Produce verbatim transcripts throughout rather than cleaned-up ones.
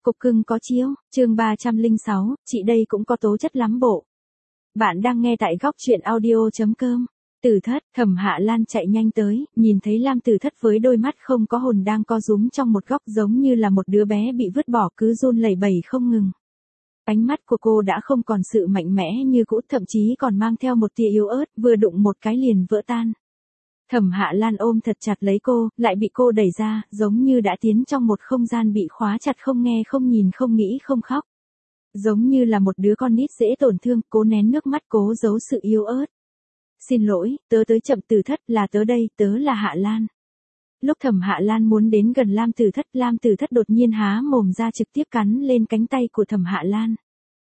Cục cưng có chiếu, chương ba trăm lẻ sáu, chị đây cũng có tố chất lắm bộ. Bạn đang nghe tại góc truyện audio.com. Tử Thất, Thẩm Hạ Lan chạy nhanh tới, nhìn thấy Lam Tử Thất với đôi mắt không có hồn đang co rúm trong một góc giống như là một đứa bé bị vứt bỏ cứ run lẩy bẩy không ngừng. Ánh mắt của cô đã không còn sự mạnh mẽ như cũ, thậm chí còn mang theo một tia yếu ớt, vừa đụng một cái liền vỡ tan. Thẩm Hạ Lan ôm thật chặt lấy cô, lại bị cô đẩy ra, giống như đã tiến trong một không gian bị khóa chặt, không nghe không nhìn không nghĩ không khóc. Giống như là một đứa con nít dễ tổn thương, cố nén nước mắt cố giấu sự yếu ớt. Xin lỗi, tớ tới chậm. Tử Thất, là tớ đây, tớ là Hạ Lan. Lúc Thẩm Hạ Lan muốn đến gần Lam Tử Thất, Lam Tử Thất đột nhiên há mồm ra trực tiếp cắn lên cánh tay của Thẩm Hạ Lan.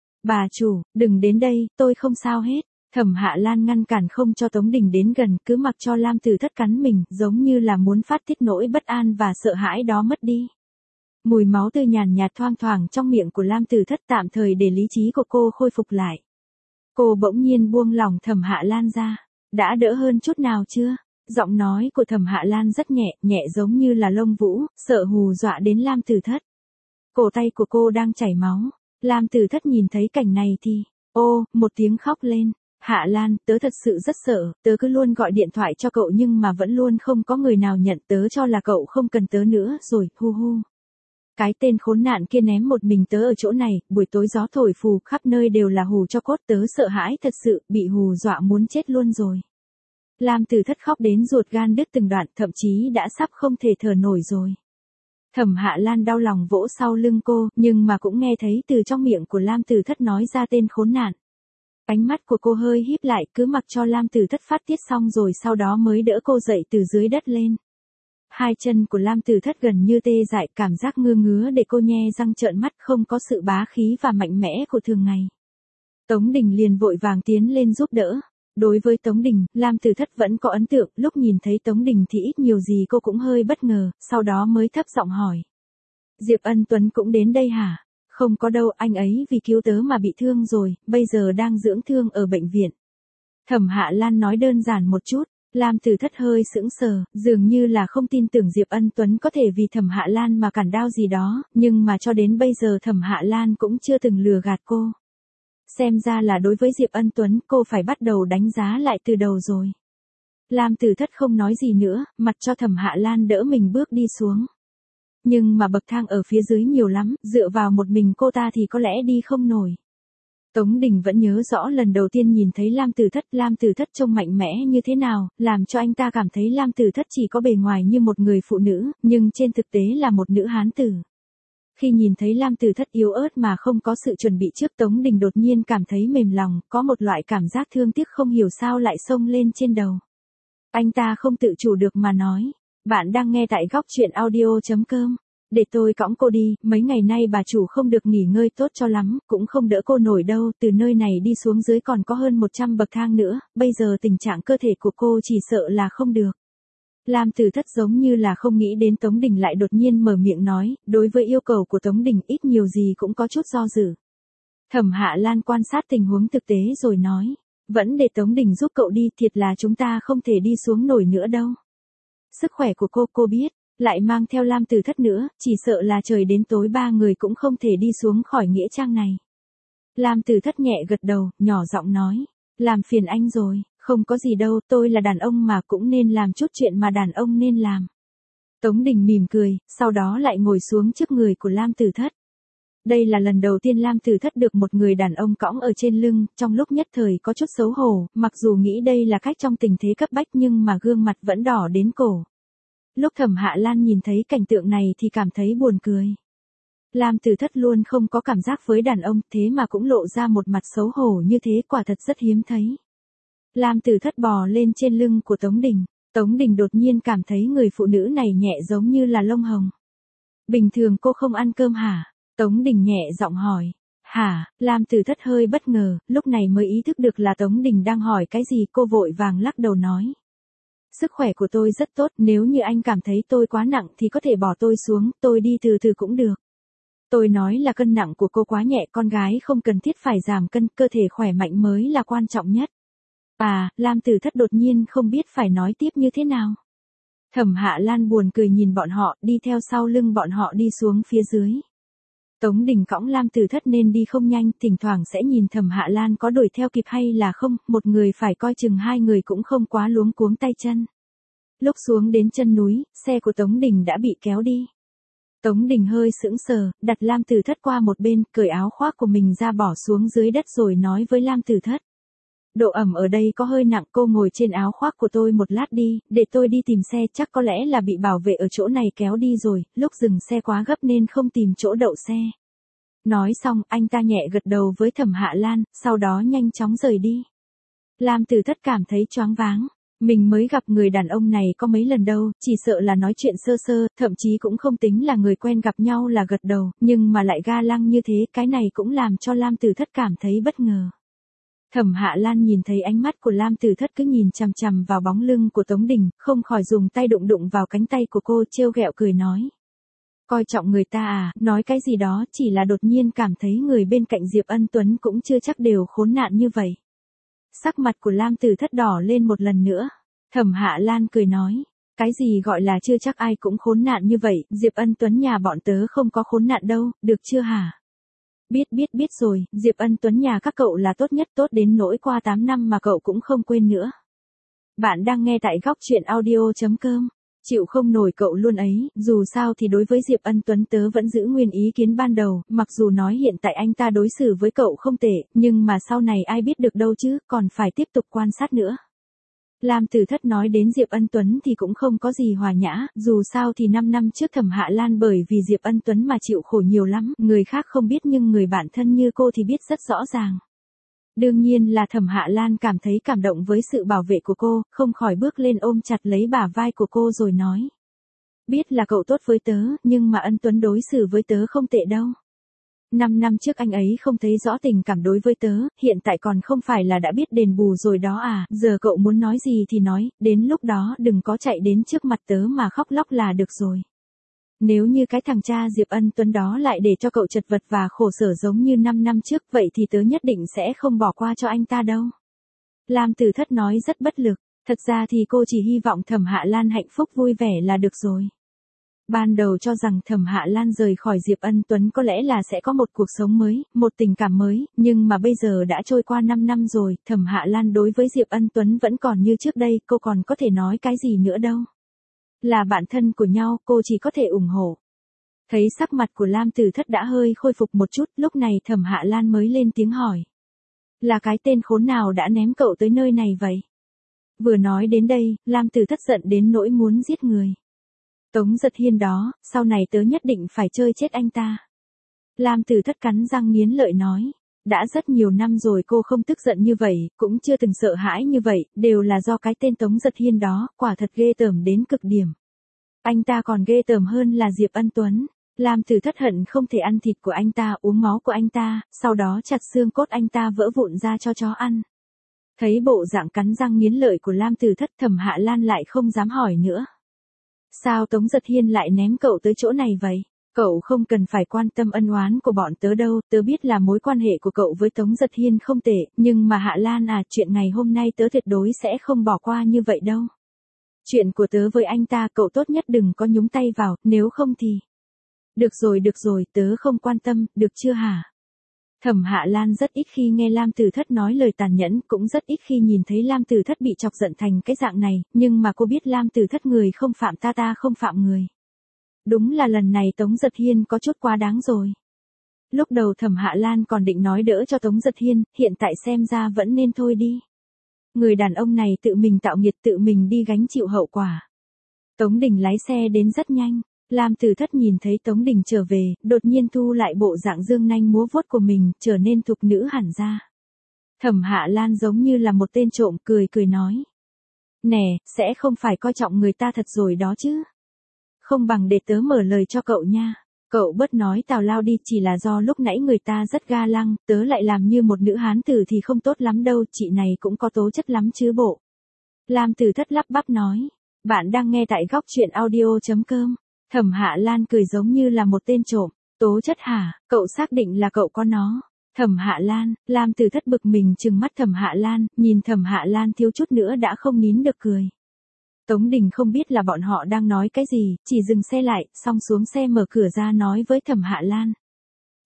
Bà chủ, đừng đến đây, tôi không sao hết. Thẩm Hạ Lan ngăn cản không cho Tống Đình đến gần, cứ mặc cho Lam Tử Thất cắn mình, giống như là muốn phát tiết nỗi bất an và sợ hãi đó mất đi. Mùi máu tươi nhàn nhạt thoang thoảng trong miệng của Lam Tử Thất tạm thời để lý trí của cô khôi phục lại. Cô bỗng nhiên buông lỏng Thẩm Hạ Lan ra. Đã đỡ hơn chút nào chưa? Giọng nói của Thẩm Hạ Lan rất nhẹ, nhẹ giống như là lông vũ, sợ hù dọa đến Lam Tử Thất. Cổ tay của cô đang chảy máu. Lam Tử Thất nhìn thấy cảnh này thì, ô, một tiếng khóc lên. Hạ Lan, tớ thật sự rất sợ, tớ cứ luôn gọi điện thoại cho cậu nhưng mà vẫn luôn không có người nào nhận, tớ cho là cậu không cần tớ nữa rồi, hu hu. Cái tên khốn nạn kia ném một mình tớ ở chỗ này, buổi tối gió thổi phù, khắp nơi đều là hù cho cốt, tớ sợ hãi thật sự, bị hù dọa muốn chết luôn rồi. Lam Tử Thất khóc đến ruột gan đứt từng đoạn, thậm chí đã sắp không thể thở nổi rồi. Thẩm Hạ Lan đau lòng vỗ sau lưng cô, nhưng mà cũng nghe thấy từ trong miệng của Lam Tử Thất nói ra tên khốn nạn. Ánh mắt của cô hơi híp lại, cứ mặc cho Lam Tử Thất phát tiết xong rồi sau đó mới đỡ cô dậy từ dưới đất lên. Hai chân của Lam Tử Thất gần như tê dại, cảm giác ngứa ngứa để cô nhe răng trợn mắt, không có sự bá khí và mạnh mẽ của thường ngày. Tống Đình liền vội vàng tiến lên giúp đỡ. Đối với Tống Đình, Lam Tử Thất vẫn có ấn tượng, lúc nhìn thấy Tống Đình thì ít nhiều gì cô cũng hơi bất ngờ, sau đó mới thấp giọng hỏi. Diệp Ân Tuấn cũng đến đây hả? Không có đâu, anh ấy vì cứu tớ mà bị thương rồi, bây giờ đang dưỡng thương ở bệnh viện. Thẩm Hạ Lan nói đơn giản một chút. Lam Tử Thất hơi sững sờ, dường như là không tin tưởng Diệp Ân Tuấn có thể vì Thẩm Hạ Lan mà cản đao gì đó, nhưng mà cho đến bây giờ Thẩm Hạ Lan cũng chưa từng lừa gạt cô. Xem ra là đối với Diệp Ân Tuấn cô phải bắt đầu đánh giá lại từ đầu rồi. Lam Tử Thất không nói gì nữa, mặc cho Thẩm Hạ Lan đỡ mình bước đi xuống. Nhưng mà bậc thang ở phía dưới nhiều lắm, dựa vào một mình cô ta thì có lẽ đi không nổi. Tống Đình vẫn nhớ rõ lần đầu tiên nhìn thấy Lam Tử Thất, Lam Tử Thất trông mạnh mẽ như thế nào, làm cho anh ta cảm thấy Lam Tử Thất chỉ có bề ngoài như một người phụ nữ, nhưng trên thực tế là một nữ hán tử. Khi nhìn thấy Lam Tử Thất yếu ớt mà không có sự chuẩn bị trước, Tống Đình đột nhiên cảm thấy mềm lòng, có một loại cảm giác thương tiếc không hiểu sao lại xông lên trên đầu. Anh ta không tự chủ được mà nói, bạn đang nghe tại góc truyện audio.com. Để tôi cõng cô đi, mấy ngày nay bà chủ không được nghỉ ngơi tốt cho lắm, cũng không đỡ cô nổi đâu, từ nơi này đi xuống dưới còn có hơn một trăm bậc thang nữa, bây giờ tình trạng cơ thể của cô chỉ sợ là không được. Lam Tử Thất giống như là không nghĩ đến Tống Đình lại đột nhiên mở miệng nói, đối với yêu cầu của Tống Đình ít nhiều gì cũng có chút do dự. Thẩm Hạ Lan quan sát tình huống thực tế rồi nói, vẫn để Tống Đình giúp cậu đi, thiệt là chúng ta không thể đi xuống nổi nữa đâu. Sức khỏe của cô cô biết. Lại mang theo Lam Tử Thất nữa, chỉ sợ là trời đến tối ba người cũng không thể đi xuống khỏi nghĩa trang này. Lam Tử Thất nhẹ gật đầu, nhỏ giọng nói, làm phiền anh rồi, không có gì đâu, tôi là đàn ông mà cũng nên làm chút chuyện mà đàn ông nên làm. Tống Đình mỉm cười, sau đó lại ngồi xuống trước người của Lam Tử Thất. Đây là lần đầu tiên Lam Tử Thất được một người đàn ông cõng ở trên lưng, trong lúc nhất thời có chút xấu hổ, mặc dù nghĩ đây là cách trong tình thế cấp bách nhưng mà gương mặt vẫn đỏ đến cổ. Lúc Thẩm Hạ Lan nhìn thấy cảnh tượng này thì cảm thấy buồn cười. Lam Tử Thất luôn không có cảm giác với đàn ông, thế mà cũng lộ ra một mặt xấu hổ như thế, quả thật rất hiếm thấy. Lam Tử Thất bò lên trên lưng của Tống Đình. Tống Đình đột nhiên cảm thấy người phụ nữ này nhẹ giống như là lông hồng. Bình thường cô không ăn cơm hả? Tống Đình nhẹ giọng hỏi. Hả? Lam Tử Thất hơi bất ngờ, lúc này mới ý thức được là Tống Đình đang hỏi cái gì, cô vội vàng lắc đầu nói. Sức khỏe của tôi rất tốt, nếu như anh cảm thấy tôi quá nặng thì có thể bỏ tôi xuống, tôi đi từ từ cũng được. Tôi nói là cân nặng của cô quá nhẹ, con gái không cần thiết phải giảm cân, cơ thể khỏe mạnh mới là quan trọng nhất. À, Lam Tử Thất đột nhiên không biết phải nói tiếp như thế nào. Thẩm Hạ Lan buồn cười nhìn bọn họ, đi theo sau lưng bọn họ đi xuống phía dưới. Tống Đình cõng Lam Tử Thất nên đi không nhanh, thỉnh thoảng sẽ nhìn Thẩm Hạ Lan có đuổi theo kịp hay là không, một người phải coi chừng hai người cũng không quá luống cuống tay chân. Lúc xuống đến chân núi, xe của Tống Đình đã bị kéo đi. Tống Đình hơi sững sờ, đặt Lam Tử Thất qua một bên, cởi áo khoác của mình ra bỏ xuống dưới đất rồi nói với Lam Tử Thất. Độ ẩm ở đây có hơi nặng, cô ngồi trên áo khoác của tôi một lát đi, để tôi đi tìm xe, chắc có lẽ là bị bảo vệ ở chỗ này kéo đi rồi, lúc dừng xe quá gấp nên không tìm chỗ đậu xe. Nói xong, anh ta nhẹ gật đầu với Thẩm Hạ Lan, sau đó nhanh chóng rời đi. Lam Tử Thất cảm thấy choáng váng. Mình mới gặp người đàn ông này có mấy lần đâu, chỉ sợ là nói chuyện sơ sơ, thậm chí cũng không tính là người quen gặp nhau là gật đầu, nhưng mà lại ga lăng như thế, cái này cũng làm cho Lam Tử Thất cảm thấy bất ngờ. Thẩm Hạ Lan nhìn thấy ánh mắt của Lam Tử Thất cứ nhìn chằm chằm vào bóng lưng của Tống Đình, không khỏi dùng tay đụng đụng vào cánh tay của cô, trêu ghẹo cười nói. Coi trọng người ta à, nói cái gì đó, chỉ là đột nhiên cảm thấy người bên cạnh Diệp Ân Tuấn cũng chưa chắc đều khốn nạn như vậy. Sắc mặt của Lam Tử Thất đỏ lên một lần nữa. Thẩm Hạ Lan cười nói, cái gì gọi là chưa chắc ai cũng khốn nạn như vậy, Diệp Ân Tuấn nhà bọn tớ không có khốn nạn đâu, được chưa hả? Biết biết biết rồi, Diệp Ân Tuấn nhà các cậu là tốt nhất, tốt đến nỗi qua tám năm mà cậu cũng không quên nữa. Bạn đang nghe tại góc truyện audio chấm com. Chịu không nổi cậu luôn ấy, dù sao thì đối với Diệp Ân Tuấn tớ vẫn giữ nguyên ý kiến ban đầu, mặc dù nói hiện tại anh ta đối xử với cậu không tệ, nhưng mà sau này ai biết được đâu chứ, còn phải tiếp tục quan sát nữa. Lam Tử Thất nói đến Diệp Ân Tuấn thì cũng không có gì hòa nhã, dù sao thì năm năm trước Thẩm Hạ Lan bởi vì Diệp Ân Tuấn mà chịu khổ nhiều lắm, người khác không biết nhưng người bạn thân như cô thì biết rất rõ ràng. Đương nhiên là Thẩm Hạ Lan cảm thấy cảm động với sự bảo vệ của cô, không khỏi bước lên ôm chặt lấy bả vai của cô rồi nói. Biết là cậu tốt với tớ, nhưng mà Ân Tuấn đối xử với tớ không tệ đâu. Năm năm trước anh ấy không thấy rõ tình cảm đối với tớ, hiện tại còn không phải là đã biết đền bù rồi đó à, giờ cậu muốn nói gì thì nói, đến lúc đó đừng có chạy đến trước mặt tớ mà khóc lóc là được rồi. Nếu như cái thằng cha Diệp Ân Tuấn đó lại để cho cậu chật vật và khổ sở giống như năm năm trước, vậy thì tớ nhất định sẽ không bỏ qua cho anh ta đâu. Lam Tử Thất nói rất bất lực, thật ra thì cô chỉ hy vọng Thẩm Hạ Lan hạnh phúc vui vẻ là được rồi. Ban đầu cho rằng Thẩm Hạ Lan rời khỏi Diệp Ân Tuấn có lẽ là sẽ có một cuộc sống mới, một tình cảm mới, nhưng mà bây giờ đã trôi qua năm năm rồi, Thẩm Hạ Lan đối với Diệp Ân Tuấn vẫn còn như trước đây, cô còn có thể nói cái gì nữa đâu. Là bạn thân của nhau, cô chỉ có thể ủng hộ. Thấy sắc mặt của Lam Tử Thất đã hơi khôi phục một chút, lúc này Thẩm Hạ Lan mới lên tiếng hỏi. Là cái tên khốn nào đã ném cậu tới nơi này vậy? Vừa nói đến đây, Lam Tử Thất giận đến nỗi muốn giết người. Tống Giật Hiên đó, sau này tớ nhất định phải chơi chết anh ta. Lam Tử Thất cắn răng nghiến lợi nói. Đã rất nhiều năm rồi cô không tức giận như vậy, cũng chưa từng sợ hãi như vậy, đều là do cái tên Tống Giật Hiên đó, quả thật ghê tởm đến cực điểm. Anh ta còn ghê tởm hơn là Diệp Ân Tuấn. Lam Tử Thất hận không thể ăn thịt của anh ta, uống máu của anh ta, sau đó chặt xương cốt anh ta vỡ vụn ra cho chó ăn. Thấy bộ dạng cắn răng nghiến lợi của Lam Tử Thất, Thẩm Hạ Lan lại không dám hỏi nữa. Sao Tống Giật Hiên lại ném cậu tới chỗ này vậy? Cậu không cần phải quan tâm ân oán của bọn tớ đâu, tớ biết là mối quan hệ của cậu với Tống Giật Hiên không tệ, nhưng mà Hạ Lan à, chuyện ngày hôm nay tớ tuyệt đối sẽ không bỏ qua như vậy đâu. Chuyện của tớ với anh ta cậu tốt nhất đừng có nhúng tay vào, nếu không thì... Được rồi được rồi, tớ không quan tâm, được chưa hả? Thẩm Hạ Lan rất ít khi nghe Lam Tử Thất nói lời tàn nhẫn, cũng rất ít khi nhìn thấy Lam Tử Thất bị chọc giận thành cái dạng này, nhưng mà cô biết Lam Tử Thất người không phạm ta ta không phạm người. Đúng là lần này Tống Giật Hiên có chút quá đáng rồi. Lúc đầu Thẩm Hạ Lan còn định nói đỡ cho Tống Giật Hiên, hiện tại xem ra vẫn nên thôi đi. Người đàn ông này tự mình tạo nghiệt, tự mình đi gánh chịu hậu quả. Tống Đình lái xe đến rất nhanh. Lam Tử Thất nhìn thấy Tống Đình trở về, đột nhiên thu lại bộ dạng dương nanh múa vuốt của mình, trở nên thục nữ hẳn ra. Thẩm Hạ Lan giống như là một tên trộm, cười cười nói. Nè, sẽ không phải coi trọng người ta thật rồi đó chứ. Không bằng để tớ mở lời cho cậu nha. Cậu bớt nói tào lao đi, chỉ là do lúc nãy người ta rất ga lăng, tớ lại làm như một nữ hán tử thì không tốt lắm đâu, chị này cũng có tố chất lắm chứ bộ. Lam Tử Thất lắp bắp nói. Bạn đang nghe tại góc truyện audio chấm com. Thẩm Hạ Lan cười giống như là một tên trộm. Tố chất hả, cậu xác định là cậu có nó. Thẩm Hạ Lan, Lam Tử Thất bực mình trừng mắt Thẩm Hạ Lan, nhìn Thẩm Hạ Lan thiếu chút nữa đã không nín được cười. Tống Đình không biết là bọn họ đang nói cái gì, chỉ dừng xe lại, xong xuống xe mở cửa ra nói với Thẩm Hạ Lan.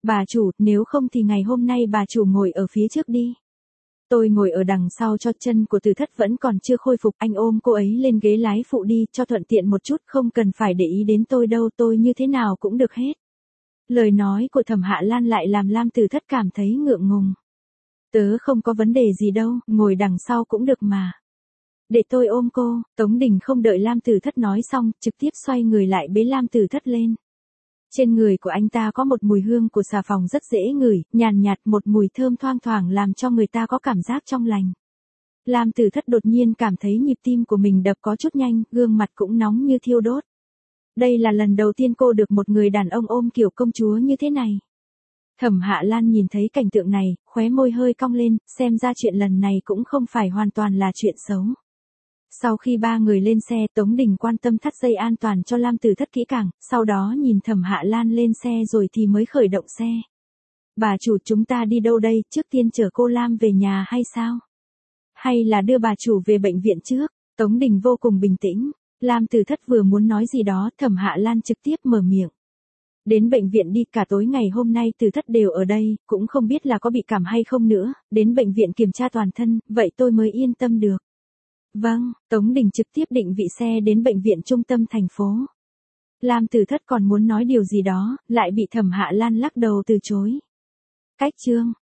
Bà chủ, nếu không thì ngày hôm nay bà chủ ngồi ở phía trước đi. Tôi ngồi ở đằng sau cho chân của Từ Thất vẫn còn chưa khôi phục, anh ôm cô ấy lên ghế lái phụ đi, cho thuận tiện một chút, không cần phải để ý đến tôi đâu, tôi như thế nào cũng được hết. Lời nói của Thẩm Hạ Lan lại làm Lam Từ Thất cảm thấy ngượng ngùng. Tớ không có vấn đề gì đâu, ngồi đằng sau cũng được mà. Để tôi ôm cô. Tống Đình không đợi Lam Từ Thất nói xong, trực tiếp xoay người lại bế Lam Từ Thất lên. Trên người của anh ta có một mùi hương của xà phòng rất dễ ngửi, nhàn nhạt, một mùi thơm thoang thoảng làm cho người ta có cảm giác trong lành. Lam Từ Thất đột nhiên cảm thấy nhịp tim của mình đập có chút nhanh, gương mặt cũng nóng như thiêu đốt. Đây là lần đầu tiên cô được một người đàn ông ôm kiểu công chúa như thế này. Thẩm Hạ Lan nhìn thấy cảnh tượng này, khóe môi hơi cong lên, xem ra chuyện lần này cũng không phải hoàn toàn là chuyện xấu. Sau khi ba người lên xe, Tống Đình quan tâm thắt dây an toàn cho Lam Từ Thất kỹ càng, sau đó nhìn Thẩm Hạ Lan lên xe rồi thì mới khởi động xe. Bà chủ, chúng ta đi đâu đây, trước tiên chở cô Lam về nhà hay sao? Hay là đưa bà chủ về bệnh viện trước? Tống Đình vô cùng bình tĩnh. Lam Từ Thất vừa muốn nói gì đó, Thẩm Hạ Lan trực tiếp mở miệng. Đến bệnh viện đi, cả tối ngày hôm nay Từ Thất đều ở đây, cũng không biết là có bị cảm hay không nữa, đến bệnh viện kiểm tra toàn thân, vậy tôi mới yên tâm được. Vâng, Tống Đình trực tiếp định vị xe đến bệnh viện trung tâm thành phố. Lam Từ Thất còn muốn nói điều gì đó, lại bị Thẩm Hạ Lan lắc đầu từ chối. Cách chương